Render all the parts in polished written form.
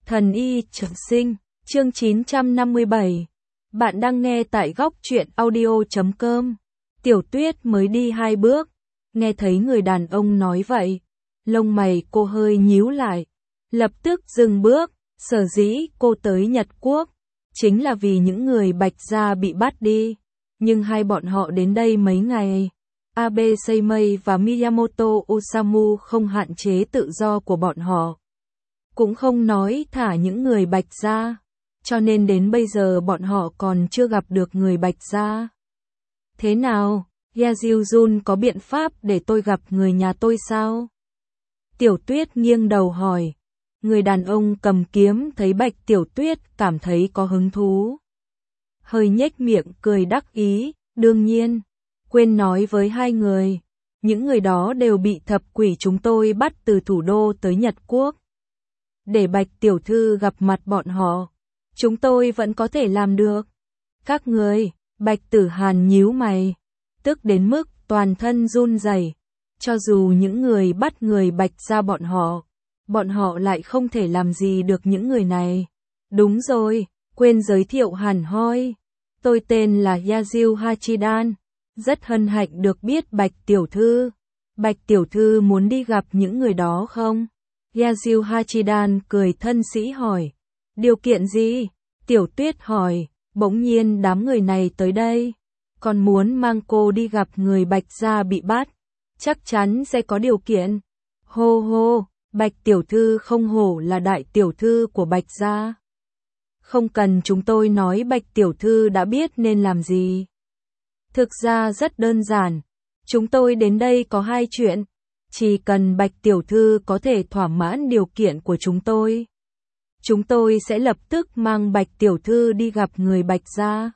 Thần y trường sinh, chương 957. Bạn đang nghe tại góc truyện audio.com. Tiểu Tuyết mới đi 2 bước, nghe thấy người đàn ông nói vậy, lông mày cô hơi nhíu lại, lập tức dừng bước. Sở dĩ cô tới Nhật Quốc chính là vì những người Bạch gia bị bắt đi, nhưng hai bọn họ đến đây mấy ngày. Abe Seimei và Miyamoto Osamu không hạn chế tự do của bọn họ, cũng không nói thả những người Bạch gia, cho nên đến bây giờ bọn họ còn chưa gặp được người Bạch gia. Thế nào, Yajiuzun có biện pháp để tôi gặp người nhà tôi sao? Tiểu Tuyết nghiêng đầu hỏi. Người đàn ông cầm kiếm thấy Bạch Tiểu Tuyết cảm thấy có hứng thú, hơi nhếch miệng cười đắc ý. Đương nhiên, quên nói với hai người, những người đó đều bị thập quỷ chúng tôi bắt từ thủ đô tới Nhật Quốc. Để Bạch Tiểu Thư gặp mặt bọn họ, chúng tôi vẫn có thể làm được. Các người, Bạch Tử Hàn nhíu mày, tức đến mức toàn thân run rẩy. Cho dù những người bắt người Bạch gia bọn họ lại không thể làm gì được những người này. Đúng rồi, quên giới thiệu hẳn hoi. Tôi tên là Yasuo Hachidan, rất hân hạnh được biết Bạch Tiểu Thư. Bạch Tiểu Thư muốn đi gặp những người đó không? Yasuo Hachidan cười thân sĩ hỏi. Điều kiện gì? Tiểu Tuyết hỏi. Bỗng nhiên đám người này tới đây, còn muốn mang cô đi gặp người Bạch gia bị bắt, chắc chắn sẽ có điều kiện. Hô hô, Bạch Tiểu Thư không hổ là đại tiểu thư của Bạch gia. Không cần chúng tôi nói Bạch Tiểu Thư đã biết nên làm gì. Thực ra rất đơn giản, chúng tôi đến đây có hai chuyện. Chỉ cần Bạch Tiểu Thư có thể thỏa mãn điều kiện của chúng tôi sẽ lập tức mang Bạch Tiểu Thư đi gặp người Bạch gia.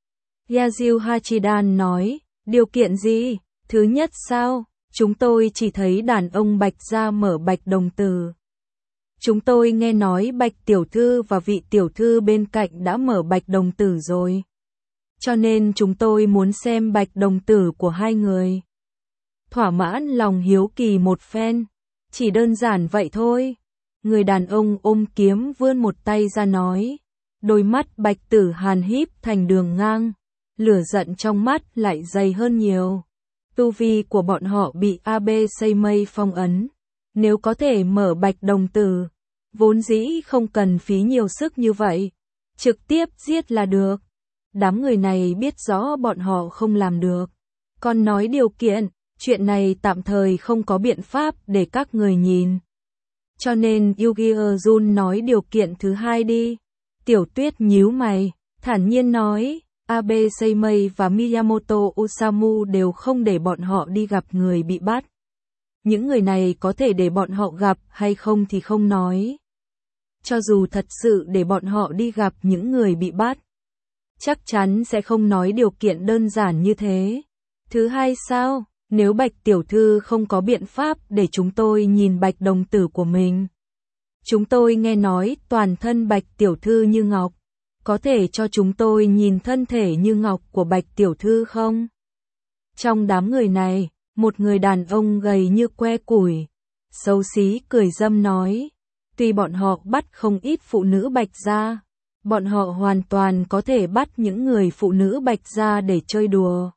Yasuo Hachidan nói, điều kiện gì? Thứ nhất sao? Chúng tôi chỉ thấy đàn ông Bạch gia mở Bạch đồng tử. Chúng tôi nghe nói Bạch Tiểu Thư và vị Tiểu Thư bên cạnh đã mở Bạch đồng tử rồi. Cho nên chúng tôi muốn xem Bạch đồng tử của hai người. Thỏa mãn lòng hiếu kỳ một phen. Chỉ đơn giản vậy thôi. Người đàn ông ôm kiếm vươn một tay ra nói. Đôi mắt Bạch Tử Hàn híp thành đường ngang. Lửa giận trong mắt lại dày hơn nhiều. Tu vi của bọn họ bị Abe Seimei phong ấn. Nếu có thể mở Bạch đồng tử, vốn dĩ không cần phí nhiều sức như vậy. Trực tiếp giết là được. Đám người này biết rõ bọn họ không làm được. Còn nói điều kiện, chuyện này tạm thời không có biện pháp để các người nhìn. Cho nên Yugi-Jun nói điều kiện thứ hai đi. Tiểu Tuyết nhíu mày, thản nhiên nói. Abe Seimei và Miyamoto Osamu đều không để bọn họ đi gặp người bị bắt. Những người này có thể để bọn họ gặp hay không thì không nói. Cho dù thật sự để bọn họ đi gặp những người bị bắt, chắc chắn sẽ không nói điều kiện đơn giản như thế. Thứ hai sao? Nếu Bạch Tiểu Thư không có biện pháp để chúng tôi nhìn Bạch đồng tử của mình. Chúng tôi nghe nói toàn thân Bạch Tiểu Thư như ngọc. Có thể cho chúng tôi nhìn thân thể như ngọc của Bạch Tiểu Thư không? Trong đám người này, một người đàn ông gầy như que củi, xấu xí cười dâm nói. Tuy bọn họ bắt không ít phụ nữ Bạch gia, bọn họ hoàn toàn có thể bắt những người phụ nữ Bạch gia để chơi đùa.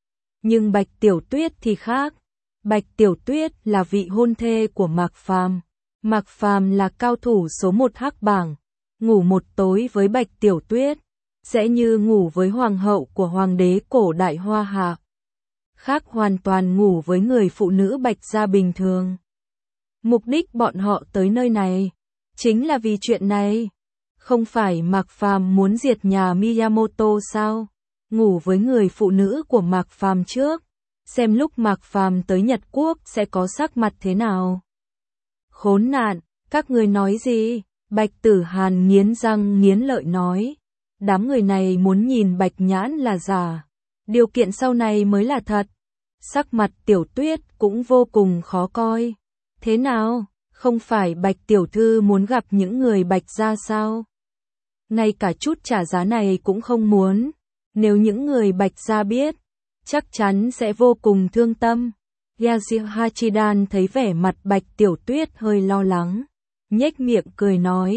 Nhưng Bạch Tiểu Tuyết thì khác. Bạch Tiểu Tuyết là vị hôn thê của Mạc Phàm. Mạc Phàm là cao thủ số 1 hắc bảng. Ngủ một tối với Bạch Tiểu Tuyết, sẽ như ngủ với hoàng hậu của hoàng đế cổ đại Hoa Hạ. Khác hoàn toàn ngủ với người phụ nữ Bạch gia bình thường. Mục đích bọn họ tới nơi này, chính là vì chuyện này. Không phải Mạc Phàm muốn diệt nhà Miyamoto sao? Ngủ với người phụ nữ của Mạc Phàm trước, xem lúc Mạc Phàm tới Nhật Quốc sẽ có sắc mặt thế nào. Khốn nạn, các người nói gì? Bạch Tử Hàn nghiến răng nghiến lợi nói. Đám người này muốn nhìn Bạch nhãn là giả. Điều kiện sau này mới là thật. Sắc mặt Tiểu Tuyết cũng vô cùng khó coi. Thế nào? Không phải Bạch Tiểu Thư muốn gặp những người Bạch gia sao? Ngay cả chút trả giá này cũng không muốn. Nếu những người Bạch gia biết, chắc chắn sẽ vô cùng thương tâm. Yasuo Hachidan thấy vẻ mặt Bạch Tiểu Tuyết hơi lo lắng, nhếch miệng cười nói,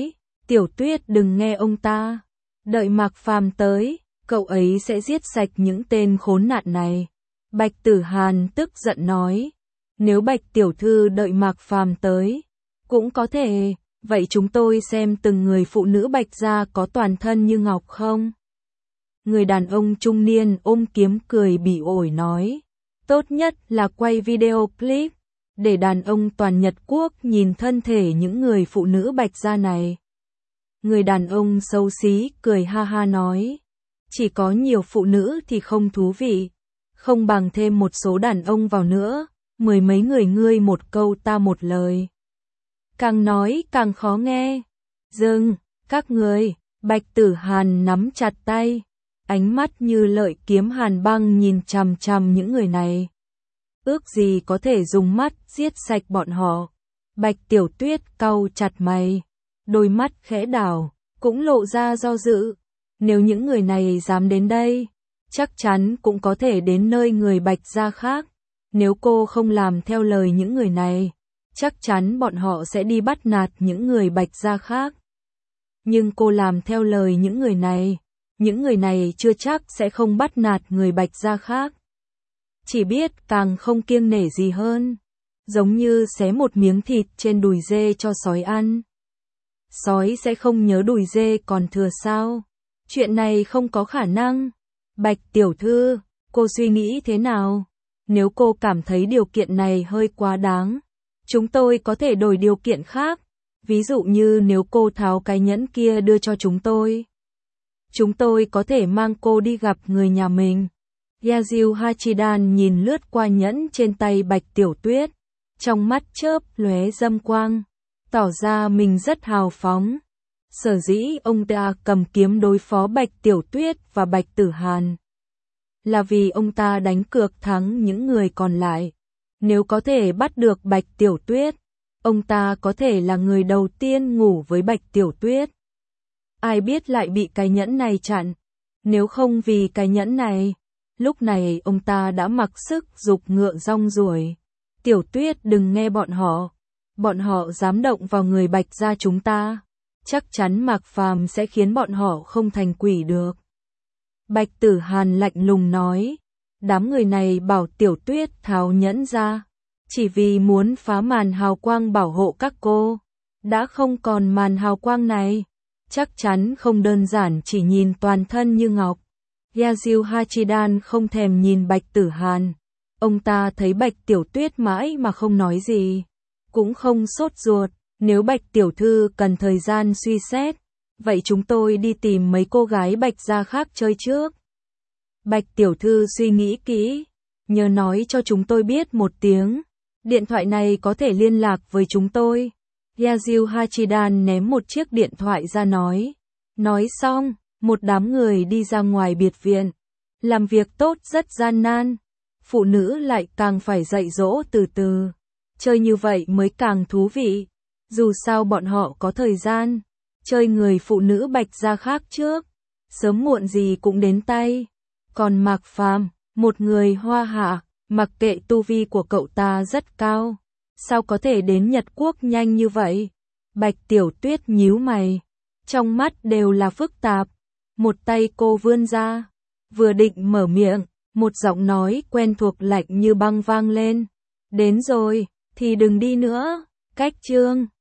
Tiểu Tuyết đừng nghe ông ta. Đợi Mạc Phàm tới, cậu ấy sẽ giết sạch những tên khốn nạn này. Bạch Tử Hàn tức giận nói. Nếu Bạch tiểu thư đợi Mạc Phàm tới, cũng có thể, vậy chúng tôi xem từng người phụ nữ Bạch gia có toàn thân như ngọc không? Người đàn ông trung niên ôm kiếm cười bỉ ổi nói. Tốt nhất là quay video clip, để đàn ông toàn Nhật Quốc nhìn thân thể những người phụ nữ Bạch gia này. Người đàn ông xấu xí cười ha ha nói. Chỉ có nhiều phụ nữ thì không thú vị, không bằng thêm một số đàn ông vào nữa, mười mấy người ngươi một câu ta một lời. Càng nói càng khó nghe. Dừng, các người, Bạch Tử Hàn nắm chặt tay, ánh mắt như lợi kiếm hàn băng nhìn chằm chằm những người này. Ước gì có thể dùng mắt giết sạch bọn họ. Bạch Tiểu Tuyết cau chặt mày, đôi mắt khẽ đảo, cũng lộ ra do dự. Nếu những người này dám đến đây, chắc chắn cũng có thể đến nơi người Bạch gia khác. Nếu cô không làm theo lời những người này, chắc chắn bọn họ sẽ đi bắt nạt những người Bạch gia khác. Nhưng cô làm theo lời những người này chưa chắc sẽ không bắt nạt người Bạch gia khác. Chỉ biết càng không kiêng nể gì hơn, giống như xé một miếng thịt trên đùi dê cho sói ăn. Sói sẽ không nhớ đùi dê còn thừa sao? Chuyện này không có khả năng. Bạch tiểu thư, cô suy nghĩ thế nào? Nếu cô cảm thấy điều kiện này hơi quá đáng, chúng tôi có thể đổi điều kiện khác. Ví dụ như nếu cô tháo cái nhẫn kia đưa cho chúng tôi có thể mang cô đi gặp người nhà mình. Yasuo Hachidan nhìn lướt qua nhẫn trên tay Bạch Tiểu Tuyết, trong mắt chớp lóe dâm quang, tỏ ra mình rất hào phóng. Sở dĩ ông ta cầm kiếm đối phó Bạch Tiểu Tuyết và Bạch Tử Hàn, là vì ông ta đánh cược thắng những người còn lại. Nếu có thể bắt được Bạch Tiểu Tuyết, ông ta có thể là người đầu tiên ngủ với Bạch Tiểu Tuyết. Ai biết lại bị cái nhẫn này chặn. Nếu không vì cái nhẫn này, lúc này ông ta đã mặc sức giục ngựa rong ruổi. Tiểu Tuyết đừng nghe bọn họ dám động vào người Bạch gia chúng ta, chắc chắn Mạc Phàm sẽ khiến bọn họ không thành quỷ được. Bạch Tử Hàn lạnh lùng nói, đám người này bảo Tiểu Tuyết tháo nhẫn ra, chỉ vì muốn phá màn hào quang bảo hộ các cô. Đã không còn màn hào quang này, chắc chắn không đơn giản chỉ nhìn toàn thân như ngọc. Yasuo Hachidan không thèm nhìn Bạch Tử Hàn. Ông ta thấy Bạch Tiểu Tuyết mãi mà không nói gì, cũng không sốt ruột. Nếu Bạch tiểu thư cần thời gian suy xét, vậy chúng tôi đi tìm mấy cô gái Bạch gia khác chơi trước. Bạch tiểu thư suy nghĩ kỹ, nhớ nói cho chúng tôi biết một tiếng. Điện thoại này có thể liên lạc với chúng tôi. Yasuo Hachidan ném một chiếc điện thoại ra nói. Nói xong, một đám người đi ra ngoài biệt viện. Làm việc tốt rất gian nan, phụ nữ lại càng phải dạy dỗ từ từ. Chơi như vậy mới càng thú vị. Dù sao bọn họ có thời gian, chơi người phụ nữ Bạch gia khác trước, sớm muộn gì cũng đến tay. Còn Mạc Phàm, một người hoa hạ, mặc kệ tu vi của cậu ta rất cao, sao có thể đến Nhật Quốc nhanh như vậy? Bạch Tiểu Tuyết nhíu mày, trong mắt đều là phức tạp. Một tay cô vươn ra, vừa định mở miệng, một giọng nói quen thuộc lạnh như băng vang lên. Đến rồi, thì đừng đi nữa. Cách chương